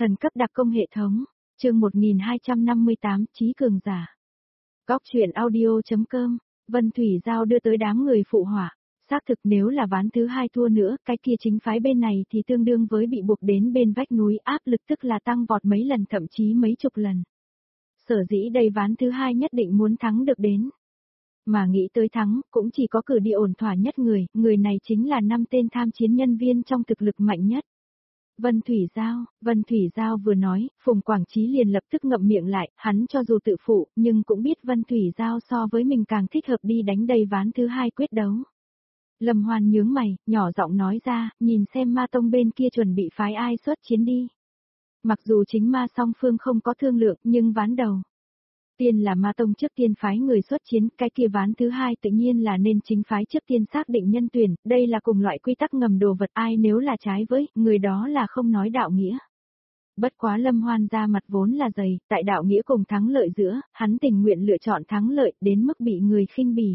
Thần cấp đặc công hệ thống, chương 1258, Chí cường giả. Góc truyện audio.com, Vân Thủy Giao đưa tới đám người phụ họa. Xác thực nếu là ván thứ hai thua nữa, cái kia chính phái bên này thì tương đương với bị buộc đến bên vách núi, áp lực tức là tăng vọt mấy lần thậm chí mấy chục lần. Sở dĩ đây ván thứ hai nhất định muốn thắng được đến. Mà nghĩ tới thắng, cũng chỉ có cử đi ổn thỏa nhất người này chính là 5 tên tham chiến nhân viên trong thực lực mạnh nhất. Vân Thủy Giao vừa nói, Phùng Quảng Chí liền lập tức ngậm miệng lại, hắn cho dù tự phụ, nhưng cũng biết Vân Thủy Giao so với mình càng thích hợp đi đánh đây ván thứ hai quyết đấu. Lâm Hoan nhướng mày, nhỏ giọng nói ra, nhìn xem ma tông bên kia chuẩn bị phái ai xuất chiến đi. Mặc dù chính ma song phương không có thương lượng, nhưng ván đầu tiên là ma tông trước tiên phái người xuất chiến, cái kia ván thứ hai tự nhiên là nên chính phái trước tiên xác định nhân tuyển, đây là cùng loại quy tắc ngầm đồ vật, ai nếu là trái với, người đó là không nói đạo nghĩa. Bất quá Lâm Hoan ra mặt vốn là dày, tại đạo nghĩa cùng thắng lợi giữa, hắn tình nguyện lựa chọn thắng lợi đến mức bị người khinh bỉ.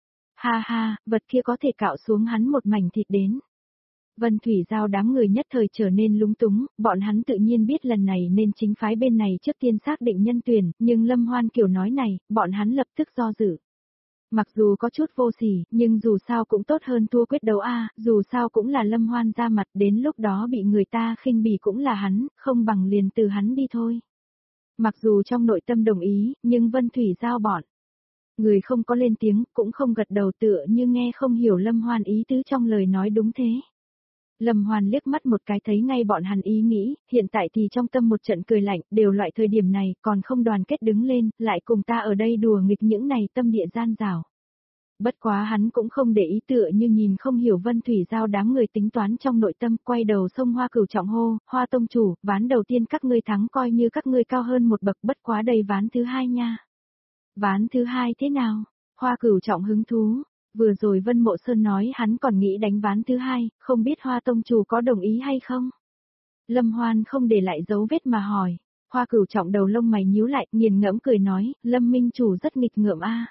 Ha ha, vật kia có thể cạo xuống hắn một mảnh thịt đến. Vân Thủy Giao đám người nhất thời trở nên lúng túng, bọn hắn tự nhiên biết lần này nên chính phái bên này trước tiên xác định nhân tuyển, nhưng Lâm Hoan kiểu nói này, bọn hắn lập tức do dự. Mặc dù có chút vô sỉ, nhưng dù sao cũng tốt hơn thua quyết đấu a, dù sao cũng là Lâm Hoan ra mặt, đến lúc đó bị người ta khinh bỉ cũng là hắn, không bằng liền từ hắn đi thôi. Mặc dù trong nội tâm đồng ý, nhưng Vân Thủy Giao bọn người không có lên tiếng, cũng không gật đầu tựa như nghe không hiểu Lâm Hoan ý tứ trong lời nói đúng thế. Lâm Hoan liếc mắt một cái thấy ngay bọn hắn ý nghĩ, hiện tại thì trong tâm một trận cười lạnh, đều loại thời điểm này còn không đoàn kết đứng lên, lại cùng ta ở đây đùa nghịch những này tâm địa gian rào. Bất quá hắn cũng không để ý tựa như nhìn không hiểu Vân Thủy Giao đám người tính toán trong nội tâm, quay đầu xông Hoa Cửu Trọng hô, Hoa tông chủ, ván đầu tiên các ngươi thắng coi như các ngươi cao hơn một bậc, bất quá đây ván thứ hai nha. Ván thứ hai thế nào? Hoa Cửu Trọng hứng thú. Vừa rồi Vân Mộ Sơn nói hắn còn nghĩ đánh ván thứ hai, không biết Hoa tông chủ có đồng ý hay không? Lâm Hoan không để lại dấu vết mà hỏi. Hoa Cửu Trọng đầu lông mày nhíu lại, nghiền ngẫm cười nói, Lâm minh chủ rất nghịch ngợm a.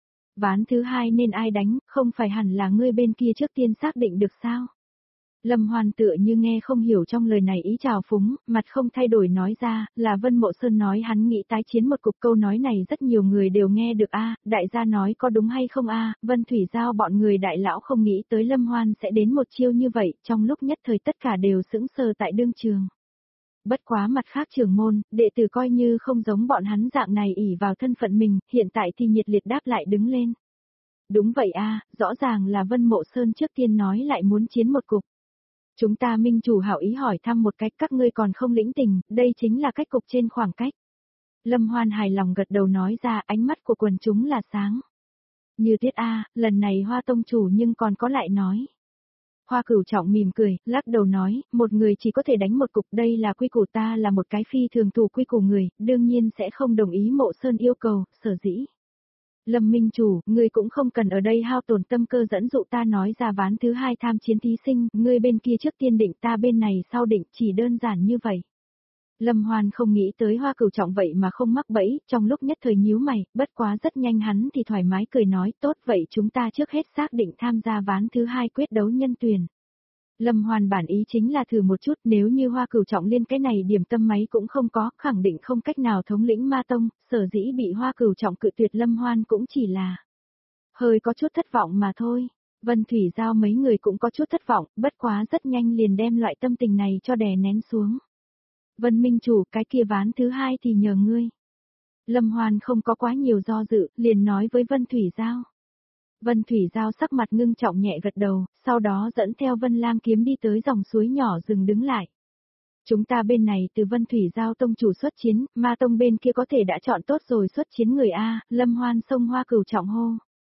Ván thứ hai nên ai đánh, không phải hẳn là ngươi bên kia trước tiên xác định được sao? Lâm Hoan tựa như nghe không hiểu trong lời này ý trào phúng, mặt không thay đổi nói ra, là Vân Mộ Sơn nói hắn nghĩ tái chiến một cục, câu nói này rất nhiều người đều nghe được a, đại gia nói có đúng hay không a, Vân Thủy Giao bọn người đại lão không nghĩ tới Lâm Hoan sẽ đến một chiêu như vậy, trong lúc nhất thời tất cả đều sững sờ tại đương trường. Bất quá mặt khác trưởng môn, đệ tử coi như không giống bọn hắn dạng này ỷ vào thân phận mình, hiện tại thì nhiệt liệt đáp lại đứng lên. Đúng vậy a, rõ ràng là Vân Mộ Sơn trước tiên nói lại muốn chiến một cục. Chúng ta minh chủ hảo ý hỏi thăm một cách các ngươi còn không lĩnh tình, đây chính là cách cục trên khoảng cách. Lâm Hoan hài lòng gật đầu nói ra, ánh mắt của quần chúng là sáng. Như tiết a, lần này Hoa tông chủ nhưng còn có lại nói. Hoa Cửu Trọng mỉm cười, lắc đầu nói, một người chỉ có thể đánh một cục, đây là quy củ, ta là một cái phi thường thủ quy củ người, đương nhiên sẽ không đồng ý Mộ Sơn yêu cầu, sở dĩ. Lâm minh chủ, ngươi cũng không cần ở đây hao tổn tâm cơ dẫn dụ ta nói ra ván thứ hai tham chiến thí sinh, ngươi bên kia trước tiên định ta bên này sau định, chỉ đơn giản như vậy. Lâm Hoan không nghĩ tới Hoa Cửu Trọng vậy mà không mắc bẫy, trong lúc nhất thời nhíu mày, bất quá rất nhanh hắn thì thoải mái cười nói, tốt vậy chúng ta trước hết xác định tham gia ván thứ hai quyết đấu nhân tuyển. Lâm Hoan bản ý chính là thử một chút, nếu như Hoa Cửu Trọng liên cái này điểm tâm máy cũng không có, khẳng định không cách nào thống lĩnh ma tông, sở dĩ bị Hoa Cửu Trọng cự tuyệt Lâm Hoan cũng chỉ là hơi có chút thất vọng mà thôi. Vân Thủy Giao mấy người cũng có chút thất vọng, bất quá rất nhanh liền đem loại tâm tình này cho đè nén xuống. Vân minh chủ, cái kia ván thứ hai thì nhờ ngươi. Lâm Hoan không có quá nhiều do dự, liền nói với Vân Thủy Giao. Vân Thủy Giao sắc mặt ngưng trọng nhẹ gật đầu, sau đó dẫn theo Vân Lam Kiếm đi tới dòng suối nhỏ dừng đứng lại. Chúng ta bên này từ Vân Thủy Giao tông chủ xuất chiến, ma tông bên kia có thể đã chọn tốt rồi xuất chiến người A, Lâm Hoan xông Hoa Cửu Trọng hô.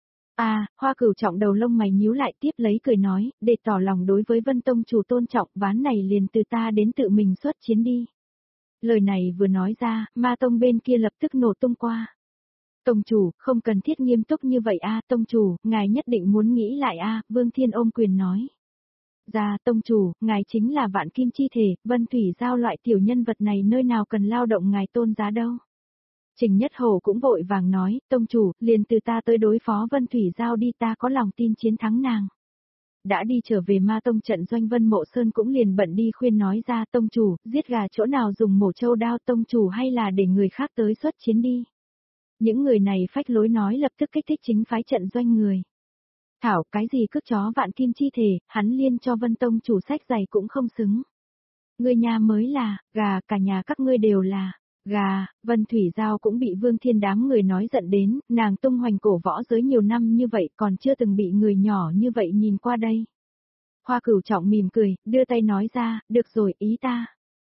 Hoa Cửu Trọng đầu lông mày nhíu lại tiếp lấy cười nói, để tỏ lòng đối với Vân tông chủ tôn trọng, ván này liền từ ta đến tự mình xuất chiến đi. Lời này vừa nói ra, ma tông bên kia lập tức nổ tung qua. Tông chủ, không cần thiết nghiêm túc như vậy a, tông chủ, ngài nhất định muốn nghĩ lại a, Vương Thiên ôm quyền nói. Dạ, tông chủ, ngài chính là vạn kim chi thể, Vân Thủy Giao loại tiểu nhân vật này nơi nào cần lao động ngài tôn giá đâu. Trình Nhất Hổ cũng vội vàng nói, tông chủ, liền từ ta tới đối phó Vân Thủy Giao đi, ta có lòng tin chiến thắng nàng. Đã đi trở về Ma Tông trận doanh Vân Mộ Sơn cũng liền bận đi khuyên nói ra tông chủ, giết gà chỗ nào dùng mổ trâu đao tông chủ hay là để người khác tới xuất chiến đi. Những người này phách lối nói lập tức kích thích chính phái trận doanh người. Thảo cái gì cướp chó vạn kim chi thể, hắn liên cho Vân Tông chủ sách giày cũng không xứng. Ngươi nhà mới là, gà cả nhà các ngươi đều là. Gà, Vân Thủy Giao cũng bị Vương Thiên đám người nói giận đến, nàng tung hoành cổ võ giới nhiều năm như vậy còn chưa từng bị người nhỏ như vậy nhìn qua đây. Hoa Cửu Trọng mỉm cười, đưa tay nói ra, được rồi ý ta.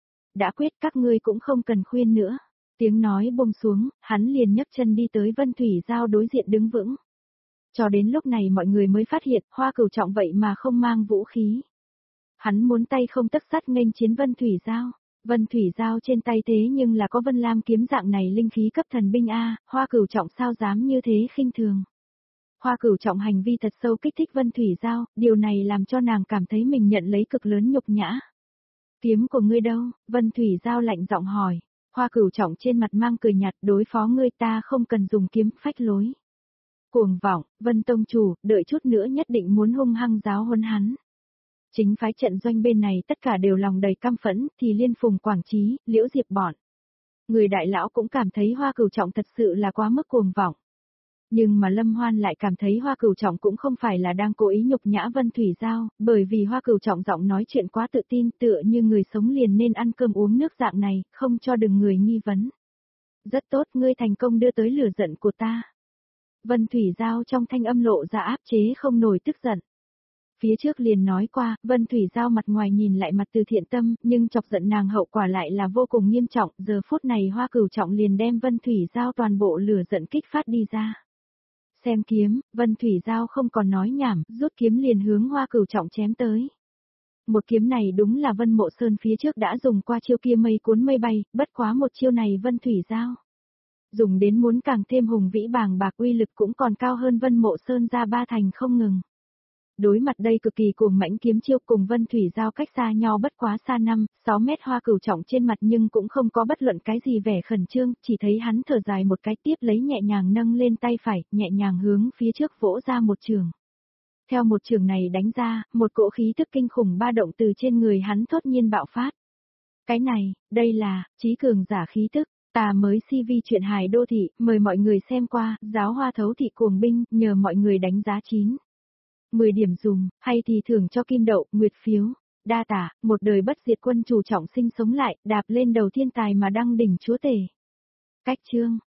Đã quyết các ngươi cũng không cần khuyên nữa. Tiếng nói buông xuống, hắn liền nhấc chân đi tới Vân Thủy Giao đối diện đứng vững. Cho đến lúc này mọi người mới phát hiện Hoa Cửu Trọng vậy mà không mang vũ khí. Hắn muốn tay không tấc sắt nghênh chiến Vân Thủy Giao. Vân Thủy Giao trên tay thế nhưng là có Vân Lam kiếm dạng này linh khí cấp thần binh A, Hoa Cửu Trọng sao dám như thế khinh thường. Hoa Cửu Trọng hành vi thật sâu kích thích Vân Thủy Giao, điều này làm cho nàng cảm thấy mình nhận lấy cực lớn nhục nhã. Kiếm của ngươi đâu? Vân Thủy Giao lạnh giọng hỏi. Hoa Cửu Trọng trên mặt mang cười nhạt, đối phó ngươi ta không cần dùng kiếm, phách lối. Cuồng vọng, Vân Tông chủ, đợi chút nữa nhất định muốn hung hăng giáo huấn hắn. Chính phái trận doanh bên này tất cả đều lòng đầy căm phẫn, thì Liên Phùng Quảng Trí, Liễu Diệp bọn. Người đại lão cũng cảm thấy Hoa Cửu Trọng thật sự là quá mức cuồng vọng. Nhưng mà Lâm Hoan lại cảm thấy Hoa Cửu Trọng cũng không phải là đang cố ý nhục nhã Vân Thủy Giao, bởi vì Hoa Cửu Trọng giọng nói chuyện quá tự tin, tựa như người sống liền nên ăn cơm uống nước dạng này, không cho đừng người nghi vấn. Rất tốt, ngươi thành công đưa tới lửa giận của ta. Vân Thủy Giao trong thanh âm lộ ra áp chế không nổi tức giận. Phía trước liền nói qua, Vân Thủy Giao mặt ngoài nhìn lại mặt từ thiện tâm, nhưng chọc giận nàng hậu quả lại là vô cùng nghiêm trọng, giờ phút này Hoa Cửu Trọng liền đem Vân Thủy Giao toàn bộ lửa giận kích phát đi ra. Xem kiếm, Vân Thủy Giao không còn nói nhảm, rút kiếm liền hướng Hoa Cửu Trọng chém tới. Một kiếm này đúng là Vân Mộ Sơn phía trước đã dùng qua chiêu kia mây cuốn mây bay, bất quá một chiêu này Vân Thủy Giao dùng đến muốn càng thêm hùng vĩ bàng bạc, uy lực cũng còn cao hơn Vân Mộ Sơn ra ba thành không ngừng. Đối mặt đây cực kỳ cuồng mãnh kiếm chiêu cùng Vân Thủy Giao cách xa nhau bất quá xa 5-6 mét, Hoa Cửu Trọng trên mặt nhưng cũng không có bất luận cái gì vẻ khẩn trương, chỉ thấy hắn thở dài một cái, tiếp lấy nhẹ nhàng nâng lên tay phải, nhẹ nhàng hướng phía trước vỗ ra một trường. Theo một trường này đánh ra, một cỗ khí tức kinh khủng ba động từ trên người hắn thốt nhiên bạo phát. Cái này, đây là, trí cường giả khí tức. Ta mới CV truyện hài đô thị, mời mọi người xem qua, giáo hoa thấu thị cuồng binh, nhờ mọi người đánh giá 10 điểm dùng, hay thì thưởng cho kim đậu, nguyệt phiếu, đa tả, một đời bất diệt quân chủ trọng sinh sống lại, đạp lên đầu thiên tài mà đăng đỉnh chúa tể. Cách chương.